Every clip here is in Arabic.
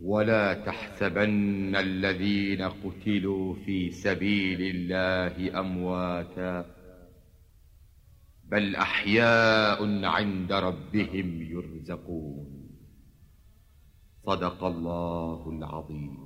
ولا تحسبن الذين قتلوا في سبيل الله أمواتا بل أحياء عند ربهم يرزقون. صدق الله العظيم.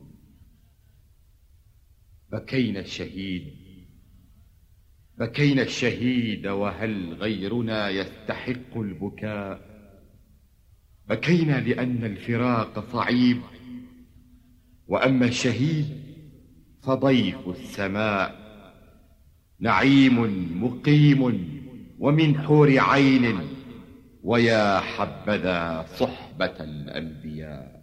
بكينا الشهيد وهل غيرنا يستحق البكاء؟ بكينا لأن الفراق صعيب، وأما الشهيد فضيف السماء، نعيم مقيم ومن حور عين، ويا حبذا صحبة الأنبياء.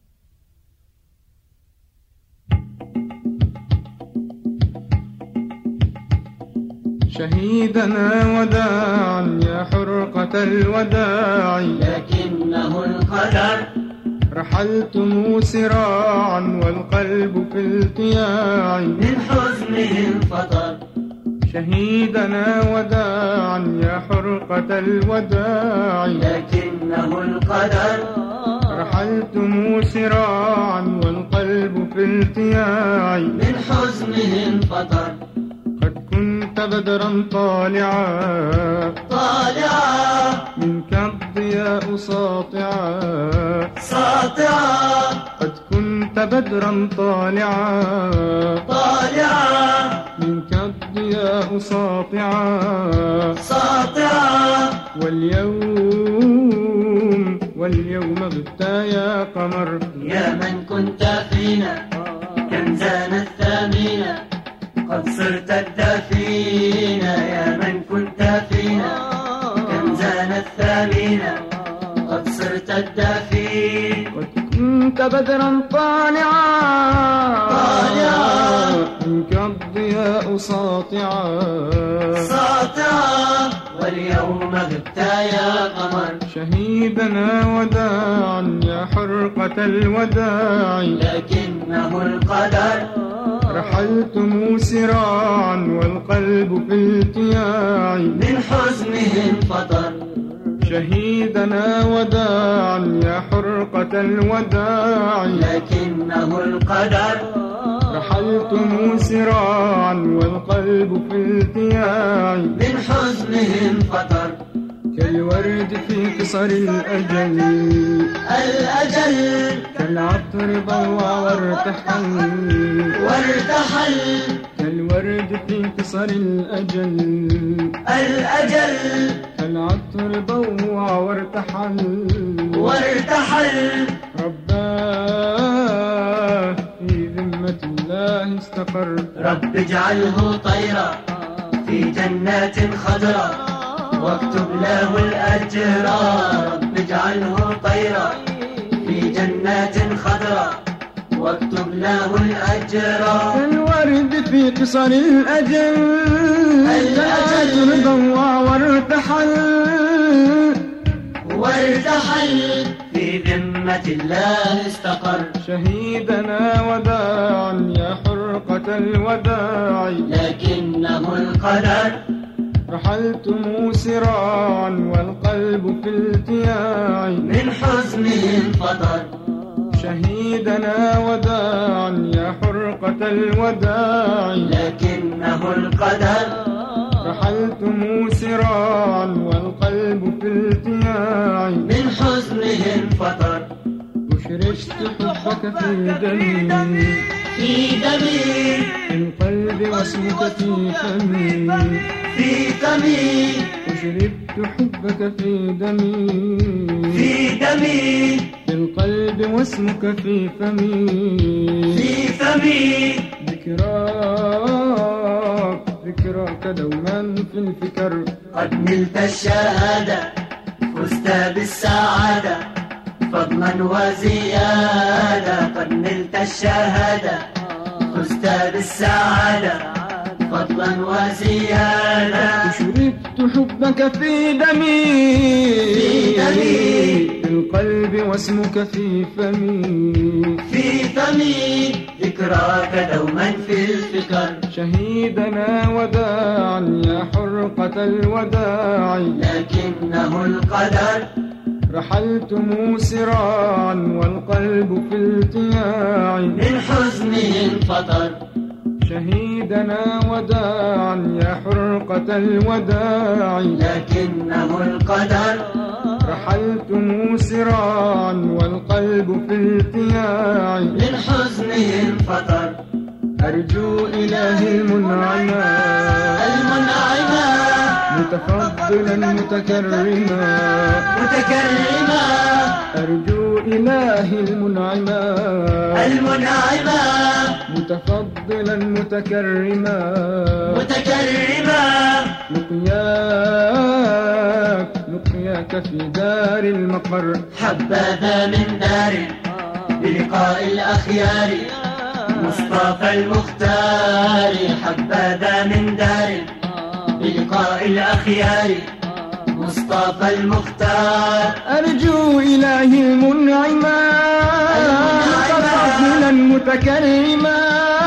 شهيدنا وداعا يا حرقة الوداع، لكنه القدر. رحلتم سراعا والقلب في التياع، من حزنه انفطر. شهيدنا وداعا يا حرقة الوداع، لكنه القدر. رحلتم سراعا والقلب في التياع، من حزنه انفطر. قد كنت بدرا طالعا منك الضياء ساطعا قد كنت بدرا طالعا منك الضياء ساطعا واليوم غبت يا قمر. يا من كنت فينا كنزنا الثمين، قد صرت الدفين. يا من كنت فينا كنزنا الثمين، قد صرت الدفين. قد كنت بدرا طالعا منك الضياء ساطعا واليوم غبت يا قمر. شهيدنا وداعا يا حرقة الوداع، لكنه القدر. رحلتم سراعا والقلب في التياع، من حزنه انفطر. شهيدنا وداعا يا حرقة الوداع، لكنه القدر. رحلتم سراعا والقلب في التياع، من حزنه انفطر. كالورد في قصر الأجل كالعطر ضوى وارتحل كالورد في قصر الأجل كالعطر ضوى وارتحل رباه في ذمة الله استقر. رب اجعله طيرا في جنات خضراء، واكتب له الأجر. رب اجعله طيرا في جنات خضراء، واكتب له الأجر. الورد في قصر الأجل ضوى وارتحل في ذمة الله استقر. شهيدنا وداعا يا حرقة الوداع، لكنه القدر. رحلتم سراعا والقلب في التياع، من حزنه انفطر. شهيدنا وداعا يا حرقة الوداع، لكنه القدر. رحلتم سراعا والقلب في التياع، من حزنه انفطر. أشرشت حبك في دمي في القلب واسمك في فمي أشربت حبك في دمي في القلب واسمك في فمي ذكراك دوما في الفكر. قد نلت الشهادة فزت بالسعادة فضلا وزيادة. قد نلت الشهادة فزت بالسعادة فضلا وزيادة. شربت حبك في دمي في القلب واسمك في فمي ذكراك دوما في الفكر. شهيدنا وداعا يا حرقة الوداع، لكنه القدر. رحلت مسرعا والقلب في التياع، من حزنه انفطر. شهيدنا وداعا يا حرقة الوداع، لكنه القدر. رحلت مسرعا والقلب في التياع، من حزنه انفطر. أرجو إلهي المنعما متفضلا متكرما، أرجو إلهي المنعما متفضلا متكرما، لقياك في دار المقر. حبذا من دار بلقاء الأخيار، مصطفى المختار. حبذا من دار بلقاء الأخيار، مصطفى المختار. أرجو إلهي المنعما متفضلا متكرما،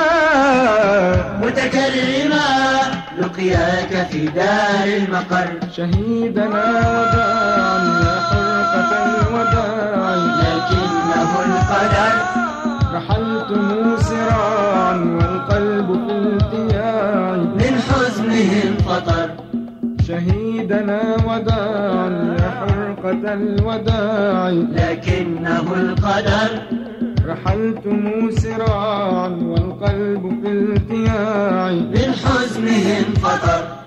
لقياك في دار المقر. شهيدنا وداعا يا حرقة الوداع، لكنه القدر. رحلت مسرعا والقلب في التياع، من حزنه انفطر. شهيدنا وداعا يا حرقة الوداع، لكنه القدر. رحلت مسرعا والقلب في التياع، من حزنه انفطر.